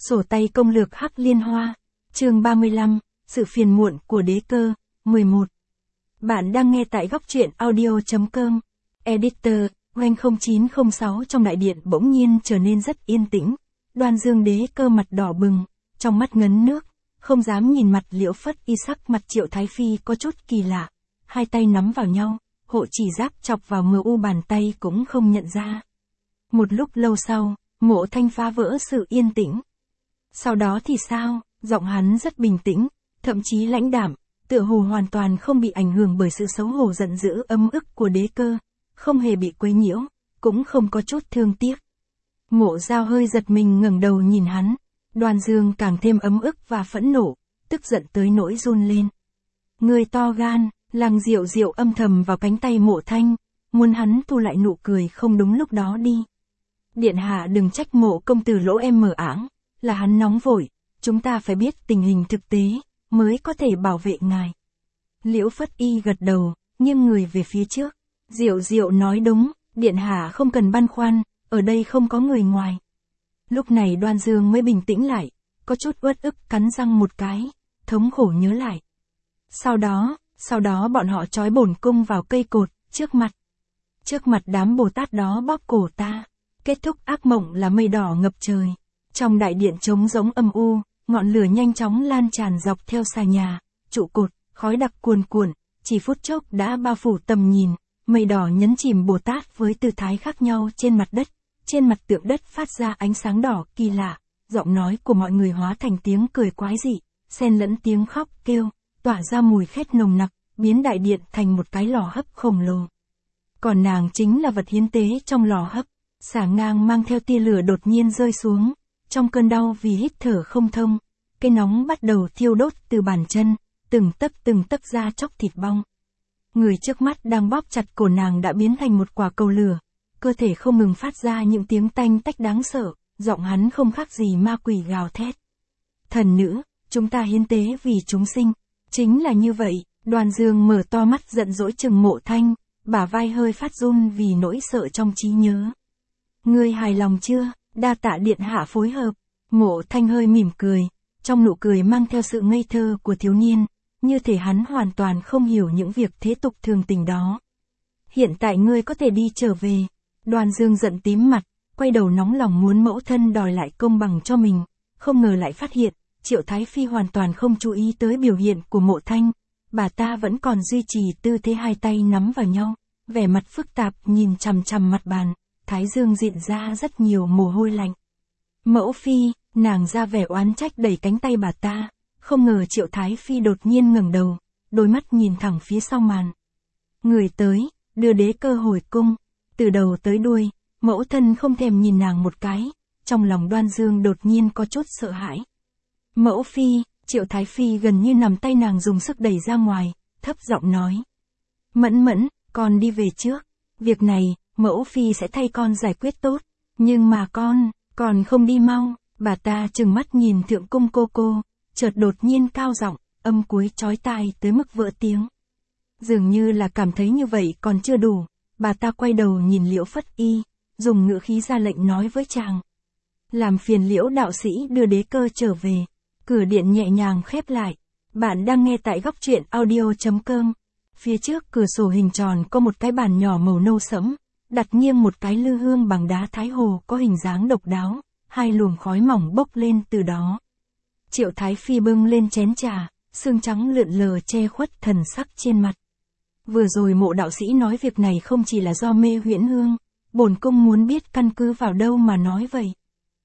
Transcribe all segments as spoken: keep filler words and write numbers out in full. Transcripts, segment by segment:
Sổ tay công lược Hắc Liên Hoa, chương ba mươi lăm, sự phiền muộn của đế cơ, mười một. Bạn đang nghe tại góc truyện audio chấm com. Editor, Oanh không chín không sáu. Trong đại điện bỗng nhiên trở nên rất yên tĩnh. Đoan Dương đế cơ mặt đỏ bừng, trong mắt ngấn nước, không dám nhìn mặt Liễu Phất Y. Sắc mặt Triệu Thái Phi có chút kỳ lạ, hai tay nắm vào nhau, hộ chỉ giáp chọc vào mờ u bàn tay cũng không nhận ra. Một lúc lâu sau, Mộ Thanh phá vỡ sự yên tĩnh. Sau đó thì sao? Giọng hắn rất bình tĩnh, thậm chí lãnh đạm, tựa hồ hoàn toàn không bị ảnh hưởng bởi sự xấu hổ giận dữ ấm ức của đế cơ, không hề bị quấy nhiễu, cũng không có chút thương tiếc. Mộ Giao hơi giật mình ngẩng đầu nhìn hắn, Đoan Dương càng thêm ấm ức và phẫn nộ, tức giận tới nỗi run lên. Người to gan, Lăng Diệu Diệu âm thầm vào cánh tay Mộ Thanh, muốn hắn thu lại nụ cười không đúng lúc đó đi. Điện hạ đừng trách Mộ công tử lỗ em mờ ảng, là hắn nóng vội, chúng ta phải biết tình hình thực tế, mới có thể bảo vệ ngài. Liễu Phất Y gật đầu, nghiêng người về phía trước. Diệu Diệu nói đúng, điện hạ không cần băn khoăn, ở đây không có người ngoài. Lúc này Đoan Dương mới bình tĩnh lại, có chút uất ức cắn răng một cái, thống khổ nhớ lại. Sau đó, sau đó bọn họ trói bổn cung vào cây cột, trước mặt. Trước mặt đám Bồ Tát đó bóp cổ ta. Kết thúc ác mộng là mây đỏ ngập trời. Trong đại điện trống rỗng âm u, ngọn lửa nhanh chóng lan tràn dọc theo xà nhà, trụ cột, khói đặc cuồn cuộn, chỉ phút chốc đã bao phủ tầm nhìn, mây đỏ nhấn chìm Bồ Tát với tư thái khác nhau trên mặt đất, trên mặt tượng đất phát ra ánh sáng đỏ kỳ lạ, giọng nói của mọi người hóa thành tiếng cười quái dị, xen lẫn tiếng khóc kêu, tỏa ra mùi khét nồng nặc, biến đại điện thành một cái lò hấp khổng lồ. Còn nàng chính là vật hiến tế trong lò hấp, xà ngang mang theo tia lửa đột nhiên rơi xuống. Trong cơn đau vì hít thở không thông, cái nóng bắt đầu thiêu đốt từ bàn chân, từng tấc từng tấc da chóc thịt bong. Người trước mắt đang bóp chặt cổ nàng đã biến thành một quả cầu lửa, cơ thể không ngừng phát ra những tiếng tanh tách đáng sợ, giọng hắn không khác gì ma quỷ gào thét. Thần nữ, chúng ta hiến tế vì chúng sinh. Chính là như vậy, Đoan Dương mở to mắt giận dỗi chừng Mộ Thanh, bả vai hơi phát run vì nỗi sợ trong trí nhớ. Ngươi hài lòng chưa? Đa tạ điện hạ phối hợp. Mộ Thanh hơi mỉm cười, trong nụ cười mang theo sự ngây thơ của thiếu niên, như thể hắn hoàn toàn không hiểu những việc thế tục thường tình đó. Hiện tại ngươi có thể đi trở về. Đoan Dương giận tím mặt, quay đầu nóng lòng muốn mẫu thân đòi lại công bằng cho mình, không ngờ lại phát hiện, Triệu Thái Phi hoàn toàn không chú ý tới biểu hiện của Mộ Thanh, bà ta vẫn còn duy trì tư thế hai tay nắm vào nhau, vẻ mặt phức tạp nhìn chằm chằm mặt bàn. Thái dương diện ra rất nhiều mồ hôi lạnh. Mẫu phi, nàng ra vẻ oán trách đẩy cánh tay bà ta, không ngờ Triệu Thái Phi đột nhiên ngẩng đầu, đôi mắt nhìn thẳng phía sau màn. Người tới, đưa đế cơ hồi cung, từ đầu tới đuôi, mẫu thân không thèm nhìn nàng một cái, trong lòng Đoan Dương đột nhiên có chút sợ hãi. Mẫu phi, Triệu Thái Phi gần như nằm tay nàng dùng sức đẩy ra ngoài, thấp giọng nói. Mẫn mẫn, con đi về trước, việc này, mẫu phi sẽ thay con giải quyết tốt, nhưng mà con, còn không đi mau. Bà ta trừng mắt nhìn thượng cung cô cô, chợt đột nhiên cao giọng, âm cuối chói tai tới mức vỡ tiếng. Dường như là cảm thấy như vậy còn chưa đủ, bà ta quay đầu nhìn Liễu Phất Y, dùng ngữ khí ra lệnh nói với chàng. Làm phiền Liễu đạo sĩ đưa đế cơ trở về. Cửa điện nhẹ nhàng khép lại. Bạn đang nghe tại góc truyện audio chấm com. Phía trước cửa sổ hình tròn có một cái bàn nhỏ màu nâu sẫm, đặt nghiêng một cái lư hương bằng đá Thái Hồ có hình dáng độc đáo, hai luồng khói mỏng bốc lên từ đó. Triệu Thái Phi bưng lên chén trà, sương trắng lượn lờ che khuất thần sắc trên mặt. Vừa rồi Mộ đạo sĩ nói việc này không chỉ là do mê huyễn hương, bổn cung muốn biết căn cứ vào đâu mà nói vậy.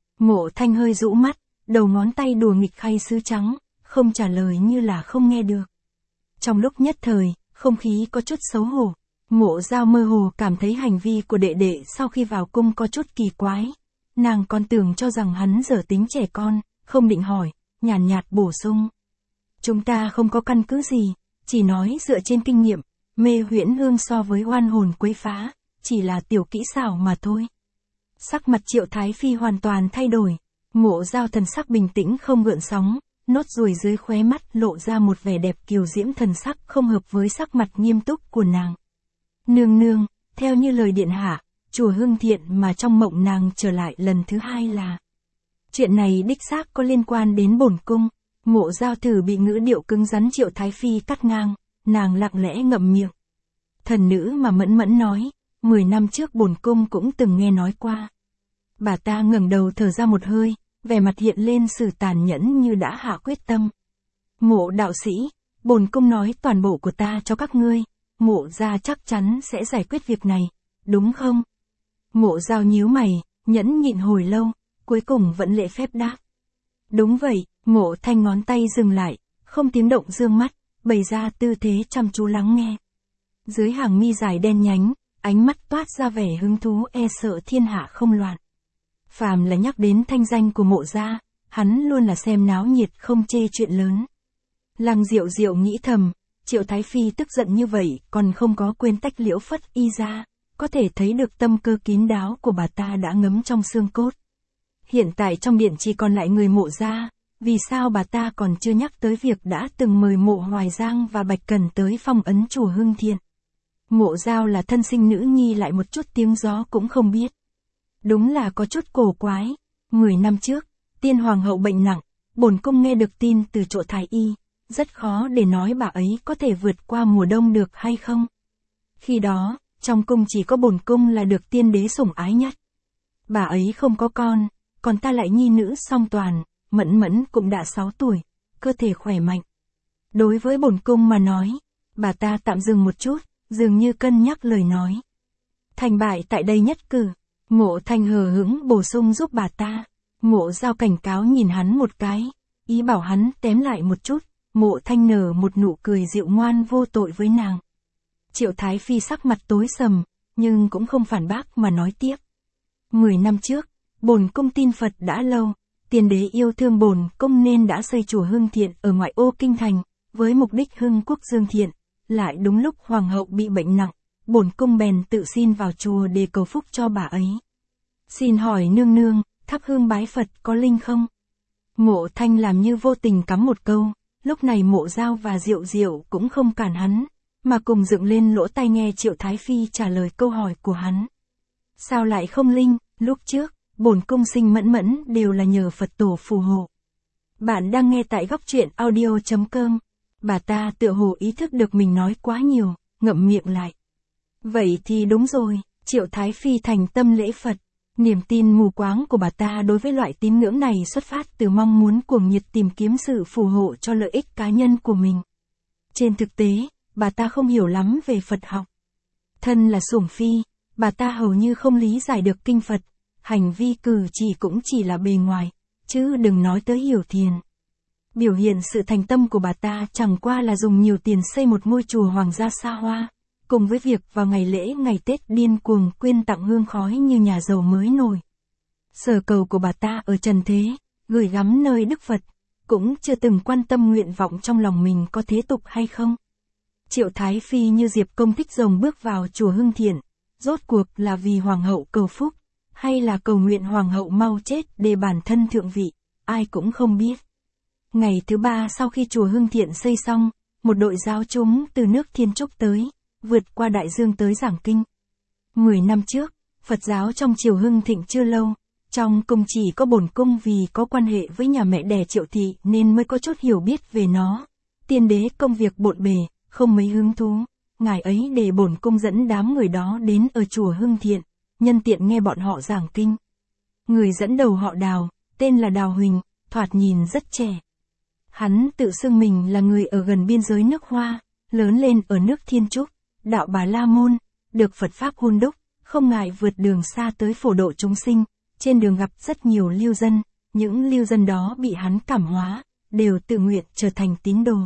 Mộ Thanh hơi rũ mắt, đầu ngón tay đùa nghịch khay sứ trắng, không trả lời như là không nghe được. Trong lúc nhất thời, không khí có chút xấu hổ. Mộ Giao mơ hồ cảm thấy hành vi của đệ đệ sau khi vào cung có chút kỳ quái. Nàng còn tưởng cho rằng hắn dở tính trẻ con, không định hỏi, nhàn nhạt, nhạt bổ sung. Chúng ta không có căn cứ gì, chỉ nói dựa trên kinh nghiệm, mê huyễn hương so với oan hồn quấy phá, chỉ là tiểu kỹ xảo mà thôi. Sắc mặt Triệu Thái Phi hoàn toàn thay đổi, Mộ Giao thần sắc bình tĩnh không gợn sóng, nốt ruồi dưới khóe mắt lộ ra một vẻ đẹp kiều diễm thần sắc không hợp với sắc mặt nghiêm túc của nàng. Nương nương, theo như lời điện hạ, chùa Hưng Thiện mà trong mộng nàng trở lại lần thứ hai là. Chuyện này đích xác có liên quan đến bổn cung. Mộ Giao thử bị ngữ điệu cứng rắn Triệu Thái Phi cắt ngang, nàng lặng lẽ ngậm miệng. Thần nữ mà mẫn mẫn nói, mười năm trước bổn cung cũng từng nghe nói qua. Bà ta ngẩng đầu thở ra một hơi, vẻ mặt hiện lên sự tàn nhẫn như đã hạ quyết tâm. Mộ đạo sĩ, bổn cung nói toàn bộ của ta cho các ngươi, Mộ gia chắc chắn sẽ giải quyết việc này, đúng không? Mộ Giao nhíu mày, nhẫn nhịn hồi lâu, cuối cùng vẫn lễ phép đáp. Đúng vậy. Mộ Thanh ngón tay dừng lại, không tiếng động dương mắt, bày ra tư thế chăm chú lắng nghe. Dưới hàng mi dài đen nhánh, ánh mắt toát ra vẻ hứng thú e sợ thiên hạ không loạn. Phàm là nhắc đến thanh danh của Mộ gia, hắn luôn là xem náo nhiệt không chê chuyện lớn. Lăng Diệu Diệu nghĩ thầm, Triệu Thái Phi tức giận như vậy còn không có quên tách Liễu Phất Y ra, có thể thấy được tâm cơ kín đáo của bà ta đã ngấm trong xương cốt. Hiện tại trong điện chỉ còn lại người Mộ gia. Vì sao bà ta còn chưa nhắc tới việc đã từng mời Mộ Hoài Giang và Bạch Cần tới phong ấn chùa Hưng Thiện? Mộ Giao là thân sinh nữ nhi lại một chút tiếng gió cũng không biết. Đúng là có chút cổ quái. Mười năm trước, tiên hoàng hậu bệnh nặng, bổn cung nghe được tin từ chỗ thái y, rất khó để nói bà ấy có thể vượt qua mùa đông được hay không. Khi đó, trong cung chỉ có bổn cung là được tiên đế sủng ái nhất. Bà ấy không có con, còn ta lại nhi nữ song toàn. Mẫn mẫn cũng đã sáu tuổi, cơ thể khỏe mạnh. Đối với bổn cung mà nói, bà ta tạm dừng một chút, dường như cân nhắc lời nói. Thành bại tại đây nhất cử, Mộ Thanh hờ hững bổ sung giúp bà ta. Mộ Giao cảnh cáo nhìn hắn một cái, ý bảo hắn tém lại một chút. Mộ Thanh nở một nụ cười dịu ngoan vô tội với nàng. Triệu Thái Phi sắc mặt tối sầm, nhưng cũng không phản bác mà nói tiếp. Mười năm trước, bổn cung tin Phật đã lâu. Tiên đế yêu thương bổn cung nên đã xây chùa Hưng Thiện ở ngoại ô kinh thành, với mục đích hưng quốc dương thiện. Lại đúng lúc hoàng hậu bị bệnh nặng, bổn cung bèn tự xin vào chùa để cầu phúc cho bà ấy. Xin hỏi nương nương, thắp hương bái Phật có linh không? Mộ Thanh làm như vô tình cắm một câu, lúc này Mộ Giao và Diệu Diệu cũng không cản hắn, mà cùng dựng lên lỗ tai nghe Triệu Thái Phi trả lời câu hỏi của hắn. Sao lại không linh, lúc trước? Bổn cung sinh mẫn mẫn đều là nhờ Phật tổ phù hộ. Bạn đang nghe tại góc truyện audio chấm com. Bà ta tựa hồ ý thức được mình nói quá nhiều, ngậm miệng lại. Vậy thì đúng rồi, Triệu Thái Phi thành tâm lễ Phật. Niềm tin mù quáng của bà ta đối với loại tín ngưỡng này xuất phát từ mong muốn cuồng nhiệt tìm kiếm sự phù hộ cho lợi ích cá nhân của mình. Trên thực tế, bà ta không hiểu lắm về Phật học. Thân là sủng phi, bà ta hầu như không lý giải được kinh Phật. Hành vi cử chỉ cũng chỉ là bề ngoài, chứ đừng nói tới hiểu thiền. Biểu hiện sự thành tâm của bà ta chẳng qua là dùng nhiều tiền xây một ngôi chùa hoàng gia xa hoa, cùng với việc vào ngày lễ ngày Tết điên cuồng quyên tặng hương khói như nhà giàu mới nổi. Sở cầu của bà ta ở trần thế, gửi gắm nơi Đức Phật, cũng chưa từng quan tâm nguyện vọng trong lòng mình có thế tục hay không. Triệu Thái Phi như diệp công thích rồng bước vào chùa Hưng Thiện, rốt cuộc là vì hoàng hậu cầu phúc, hay là cầu nguyện hoàng hậu mau chết để bản thân thượng vị, ai cũng không biết. Ngày thứ ba sau khi chùa Hưng Thiện xây xong, một đội giáo chúng từ nước Thiên Trúc tới, vượt qua đại dương tới giảng kinh. Mười năm trước, Phật giáo trong triều Hưng Thịnh chưa lâu, trong cung chỉ có bổn cung vì có quan hệ với nhà mẹ đẻ Triệu thị nên mới có chút hiểu biết về nó. Tiên đế công việc bộn bề, không mấy hứng thú, ngài ấy để bổn cung dẫn đám người đó đến ở chùa Hưng Thiện, nhân tiện nghe bọn họ giảng kinh. Người dẫn đầu họ Đào, tên là Đào Huỳnh, thoạt nhìn rất trẻ. Hắn tự xưng mình là người ở gần biên giới nước Hoa, lớn lên ở nước Thiên Trúc, đạo Bà La Môn, được Phật Pháp hôn đúc, không ngại vượt đường xa tới phổ độ chúng sinh, trên đường gặp rất nhiều lưu dân, những lưu dân đó bị hắn cảm hóa, đều tự nguyện trở thành tín đồ.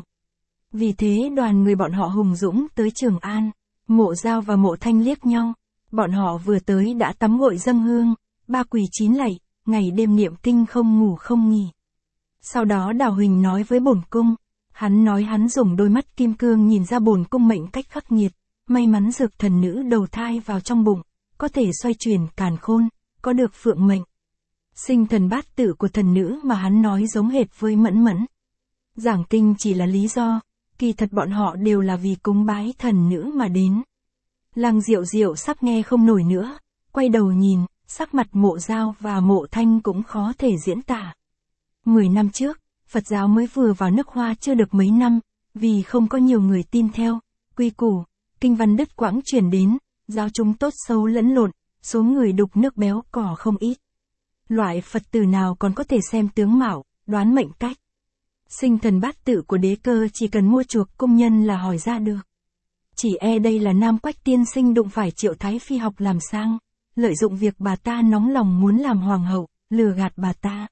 Vì thế đoàn người bọn họ hùng dũng tới Trường An, Mộ Giao và Mộ Thanh liếc nhau, bọn họ vừa tới đã tắm gội dâng hương, ba quỳ chín lạy, ngày đêm niệm kinh không ngủ không nghỉ. Sau đó Đào Huỳnh nói với bổn cung, hắn nói hắn dùng đôi mắt kim cương nhìn ra bổn cung mệnh cách khắc nghiệt, may mắn dược thần nữ đầu thai vào trong bụng, có thể xoay chuyển càn khôn, có được phượng mệnh. Sinh thần bát tự của thần nữ mà hắn nói giống hệt với Mẫn Mẫn. Giảng kinh chỉ là lý do, kỳ thật bọn họ đều là vì cúng bái thần nữ mà đến. Lăng Diệu Diệu sắp nghe không nổi nữa, quay đầu nhìn, sắc mặt Mộ Dao và Mộ Thanh cũng khó thể diễn tả. Mười năm trước, Phật giáo mới vừa vào nước Hoa chưa được mấy năm, vì không có nhiều người tin theo, quy củ, kinh văn đứt quãng truyền đến, giáo chúng tốt xấu lẫn lộn, số người đục nước béo cỏ không ít. Loại Phật tử nào còn có thể xem tướng mạo, đoán mệnh cách. Sinh thần bát tự của Đế Cơ chỉ cần mua chuộc công nhân là hỏi ra được. Chỉ e đây là Nam Quách tiên sinh đụng phải Triệu Thái Phi học làm sang, lợi dụng việc bà ta nóng lòng muốn làm hoàng hậu, lừa gạt bà ta.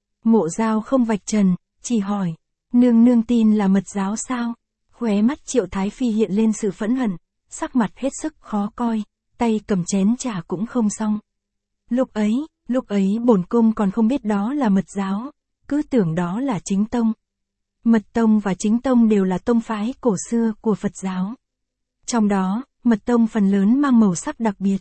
Mộ Dao không vạch trần, chỉ hỏi, nương nương tin là mật giáo sao? Khóe mắt Triệu Thái Phi hiện lên sự phẫn hận, sắc mặt hết sức khó coi, tay cầm chén trà cũng không xong. Lúc ấy, lúc ấy bổn cung còn không biết đó là mật giáo, cứ tưởng đó là chính tông. Mật tông và chính tông đều là tông phái cổ xưa của Phật giáo. Trong đó, mật tông phần lớn mang màu sắc đặc biệt.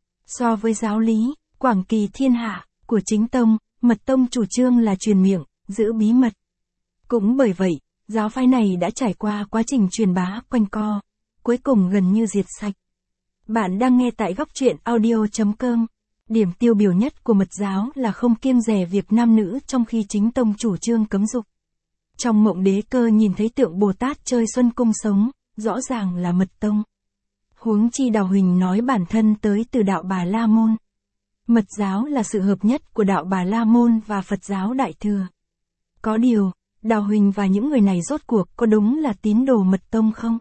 So với giáo lý, quảng kỳ thiên hạ, của chính tông, mật tông chủ trương là truyền miệng, giữ bí mật. Cũng bởi vậy, giáo phái này đã trải qua quá trình truyền bá quanh co, cuối cùng gần như diệt sạch. Bạn đang nghe tại góc truyện audio chấm com. Điểm tiêu biểu nhất của mật giáo là không kiêng dè việc nam nữ trong khi chính tông chủ trương cấm dục. Trong mộng Đế Cơ nhìn thấy tượng Bồ Tát chơi Xuân Cung sống, rõ ràng là mật tông. Huống chi Đào Huỳnh nói bản thân tới từ đạo Bà La Môn. Mật giáo là sự hợp nhất của đạo Bà La Môn và Phật giáo Đại Thừa. Có điều, Đào Huỳnh và những người này rốt cuộc có đúng là tín đồ mật tông không?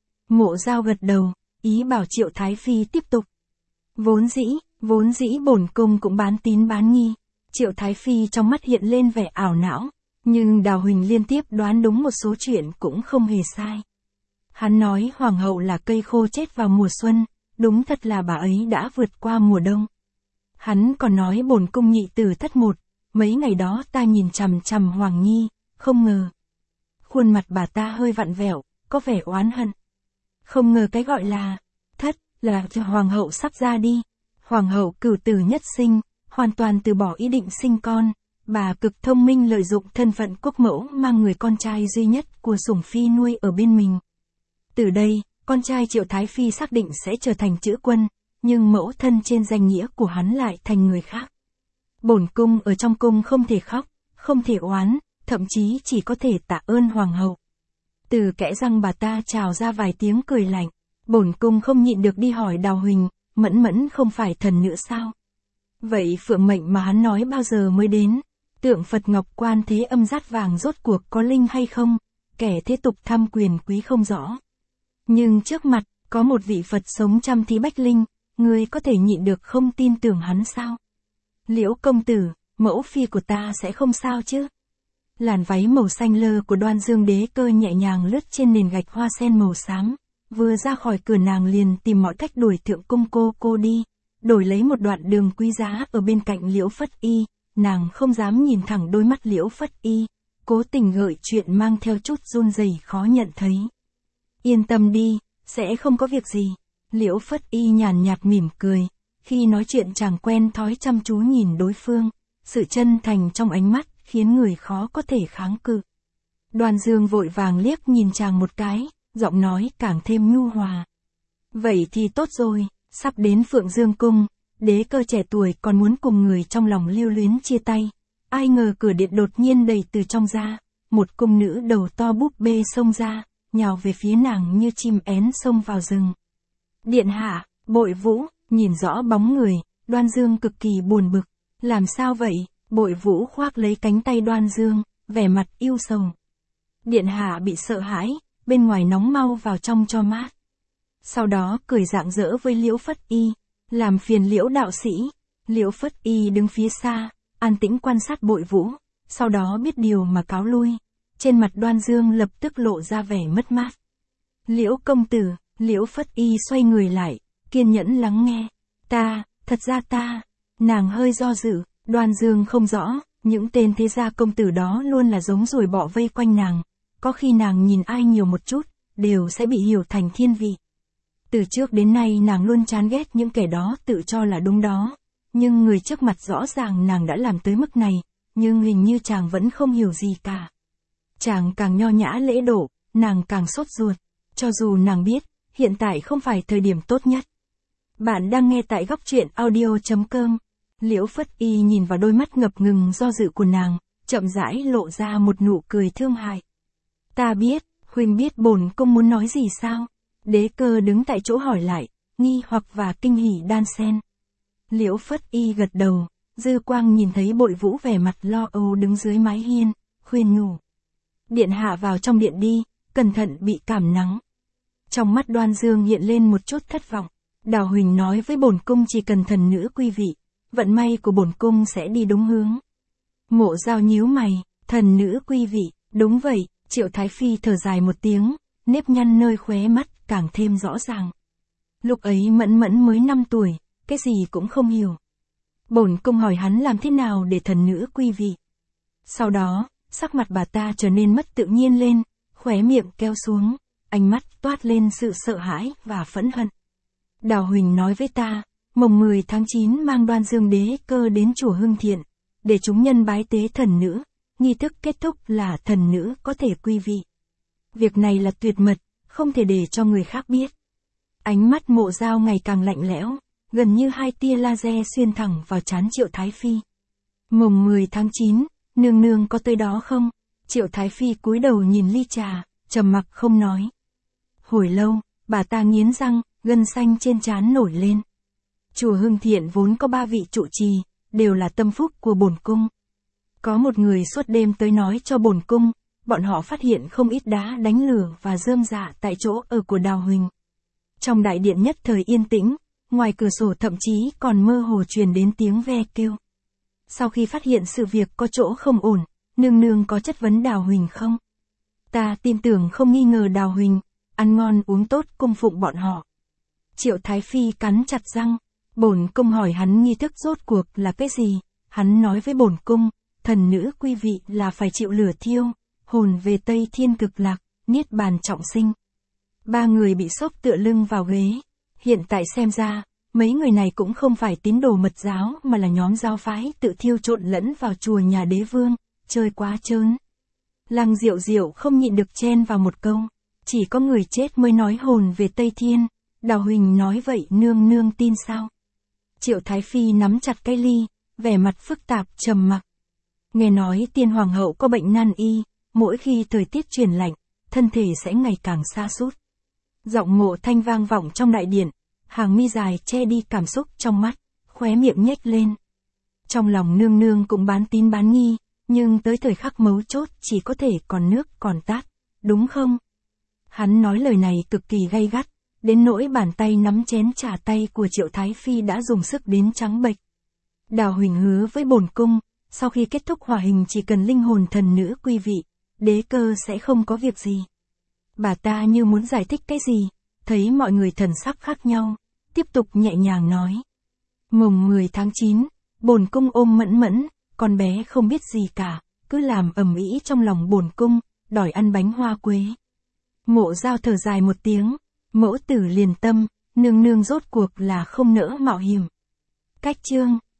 Mộ Dao gật đầu, ý bảo Triệu Thái Phi tiếp tục. Vốn dĩ, vốn dĩ bổn cung cũng bán tín bán nghi. Triệu Thái Phi trong mắt hiện lên vẻ ảo não, nhưng Đào Huỳnh liên tiếp đoán đúng một số chuyện cũng không hề sai. Hắn nói hoàng hậu là cây khô chết vào mùa xuân, đúng thật là bà ấy đã vượt qua mùa đông. Hắn còn nói bổn cung nhị tử thất một, mấy ngày đó ta nhìn chằm chằm Hoàng Nhi, không ngờ. Khuôn mặt bà ta hơi vặn vẹo, có vẻ oán hận. Không ngờ cái gọi là thất, là cho hoàng hậu sắp ra đi. Hoàng hậu cửu tử nhất sinh, hoàn toàn từ bỏ ý định sinh con. Bà cực thông minh lợi dụng thân phận quốc mẫu mang người con trai duy nhất của sủng phi nuôi ở bên mình. Từ đây, con trai Triệu Thái Phi xác định sẽ trở thành chữ quân, nhưng mẫu thân trên danh nghĩa của hắn lại thành người khác. Bổn cung ở trong cung không thể khóc, không thể oán, thậm chí chỉ có thể tạ ơn hoàng hậu. Từ kẽ răng bà ta trào ra vài tiếng cười lạnh, bổn cung không nhịn được đi hỏi Đào Huỳnh, Mẫn Mẫn không phải thần nữa sao? Vậy phượng mệnh mà hắn nói bao giờ mới đến? Tượng Phật Ngọc Quan Thế Âm dát vàng rốt cuộc có linh hay không? Kẻ thế tục tham quyền quý không rõ. Nhưng trước mặt, có một vị Phật sống trăm thí bách linh, ngươi có thể nhịn được không tin tưởng hắn sao? Liễu công tử, mẫu phi của ta sẽ không sao chứ? Làn váy màu xanh lơ của Đoan Dương Đế Cơ nhẹ nhàng lướt trên nền gạch hoa sen màu xám, vừa ra khỏi cửa nàng liền tìm mọi cách đuổi thượng cung cô cô đi, đổi lấy một đoạn đường quý giá ở bên cạnh Liễu Phất Y, nàng không dám nhìn thẳng đôi mắt Liễu Phất Y, cố tình gợi chuyện mang theo chút run rẩy khó nhận thấy. Yên tâm đi, sẽ không có việc gì. Liễu Phất Y nhàn nhạt mỉm cười, khi nói chuyện chàng quen thói chăm chú nhìn đối phương, sự chân thành trong ánh mắt khiến người khó có thể kháng cự. Đoan Dương vội vàng liếc nhìn chàng một cái, giọng nói càng thêm nhu hòa. Vậy thì tốt rồi, sắp đến Phượng Dương Cung, Đế Cơ trẻ tuổi còn muốn cùng người trong lòng lưu luyến chia tay. Ai ngờ cửa điện đột nhiên đẩy từ trong ra, một cung nữ đầu to búp bê xông ra, nhào về phía nàng như chim én xông vào rừng. Điện hạ, Bội Vũ, nhìn rõ bóng người, Đoan Dương cực kỳ buồn bực. Làm sao vậy? Bội Vũ khoác lấy cánh tay Đoan Dương, vẻ mặt yêu sầu. Điện hạ bị sợ hãi, bên ngoài nóng mau vào trong cho mát. Sau đó cười rạng rỡ với Liễu Phất Y, làm phiền Liễu đạo sĩ. Liễu Phất Y đứng phía xa, an tĩnh quan sát Bội Vũ, sau đó biết điều mà cáo lui. Trên mặt Đoan Dương lập tức lộ ra vẻ mất mát. Liễu công tử, Liễu Phất Y xoay người lại, kiên nhẫn lắng nghe. Ta, thật ra ta, nàng hơi do dự. Đoan Dương không rõ, những tên thế gia công tử đó luôn là giống ruồi bọ vây quanh nàng, có khi nàng nhìn ai nhiều một chút, đều sẽ bị hiểu thành thiên vị. Từ trước đến nay nàng luôn chán ghét những kẻ đó tự cho là đúng đó, nhưng người trước mặt rõ ràng nàng đã làm tới mức này, nhưng hình như chàng vẫn không hiểu gì cả. Chàng càng nho nhã lễ độ, nàng càng sốt ruột, cho dù nàng biết, hiện tại không phải thời điểm tốt nhất. Bạn đang nghe tại góc truyện audio chấm com. Liễu Phất Y nhìn vào đôi mắt ngập ngừng do dự của nàng, chậm rãi lộ ra một nụ cười thương hại. Ta biết, huynh biết bổn cung muốn nói gì sao? Đế Cơ đứng tại chỗ hỏi lại, nghi hoặc và kinh hỉ đan xen. Liễu Phất Y gật đầu, dư quang nhìn thấy Bội Vũ vẻ mặt lo âu đứng dưới mái hiên, khuyên nhủ. Điện hạ vào trong điện đi, cẩn thận bị cảm nắng. Trong mắt Đoan Dương hiện lên một chút thất vọng. Đào Huỳnh nói với bổn cung chỉ cần thần nữ quy vị, vận may của bổn cung sẽ đi đúng hướng. Mộ Giao nhíu mày, thần nữ quy vị, đúng vậy, Triệu Thái Phi thở dài một tiếng, nếp nhăn nơi khóe mắt càng thêm rõ ràng. Lúc ấy Mẫn Mẫn mới năm tuổi, cái gì cũng không hiểu. Bổn cung hỏi hắn làm thế nào để thần nữ quy vị. Sau đó, sắc mặt bà ta trở nên mất tự nhiên lên, khóe miệng keo xuống, ánh mắt toát lên sự sợ hãi và phẫn hận. Đào Huỳnh nói với ta, mồng mười tháng chín mang Đoan Dương Đế Cơ đến chùa Hưng Thiện, để chúng nhân bái tế thần nữ, nghi thức kết thúc là thần nữ có thể quy vị. Việc này là tuyệt mật, không thể để cho người khác biết. Ánh mắt Mộ Giao ngày càng lạnh lẽo, gần như hai tia laser xuyên thẳng vào trán Triệu Thái Phi. Mồng mười tháng chín, nương nương có tới đó không? Triệu Thái Phi cúi đầu nhìn ly trà, trầm mặc không nói. Hồi lâu, bà ta nghiến răng, gân xanh trên trán nổi lên. Chùa Hưng Thiện vốn có ba vị trụ trì, đều là tâm phúc của bổn cung. Có một người suốt đêm tới nói cho bổn cung, bọn họ phát hiện không ít đá đánh lửa và rơm rạ tại chỗ ở của Đào Huỳnh. Trong đại điện nhất thời yên tĩnh, ngoài cửa sổ thậm chí còn mơ hồ truyền đến tiếng ve kêu. Sau khi phát hiện sự việc có chỗ không ổn, nương nương có chất vấn Đào Huỳnh không? Ta tin tưởng không nghi ngờ Đào Huỳnh, ăn ngon uống tốt cung phụng bọn họ. Triệu Thái Phi cắn chặt răng, bổn cung hỏi hắn nghi thức rốt cuộc là cái gì, hắn nói với bổn cung, thần nữ quy vị là phải chịu lửa thiêu, hồn về Tây Thiên Cực Lạc, niết bàn trọng sinh. Ba người bị sốc tựa lưng vào ghế, hiện tại xem ra, mấy người này cũng không phải tín đồ Mật giáo mà là nhóm giáo phái tự thiêu trộn lẫn vào chùa nhà đế vương, chơi quá trớn. Lăng Diệu Diệu không nhịn được chen vào một câu, chỉ có người chết mới nói hồn về Tây Thiên. Đào Huỳnh nói vậy nương nương tin sao? Triệu Thái Phi nắm chặt cái ly, vẻ mặt phức tạp trầm mặc. Nghe nói tiên hoàng hậu có bệnh nan y, mỗi khi thời tiết chuyển lạnh, thân thể sẽ ngày càng sa sút. Giọng Mộ Thanh vang vọng trong đại điện, hàng mi dài che đi cảm xúc trong mắt, khóe miệng nhếch lên. Trong lòng nương nương cũng bán tín bán nghi, nhưng tới thời khắc mấu chốt chỉ có thể còn nước còn tát, đúng không? Hắn nói lời này cực kỳ gay gắt, đến nỗi bàn tay nắm chén trà tay của Triệu Thái Phi đã dùng sức đến trắng bệch. Đào Huỳnh hứa với bổn cung, sau khi kết thúc hòa hình chỉ cần linh hồn thần nữ quy vị, Đế Cơ sẽ không có việc gì. Bà ta như muốn giải thích cái gì, thấy mọi người thần sắc khác nhau, tiếp tục nhẹ nhàng nói. Mùng mười tháng chín, bổn cung ôm Mẫn Mẫn, con bé không biết gì cả, cứ làm ầm ĩ trong lòng bổn cung, đòi ăn bánh hoa quế. Mộ Giao thở dài một tiếng, mẫu tử liền tâm, nương nương rốt cuộc là không nỡ mạo hiểm. Cách chương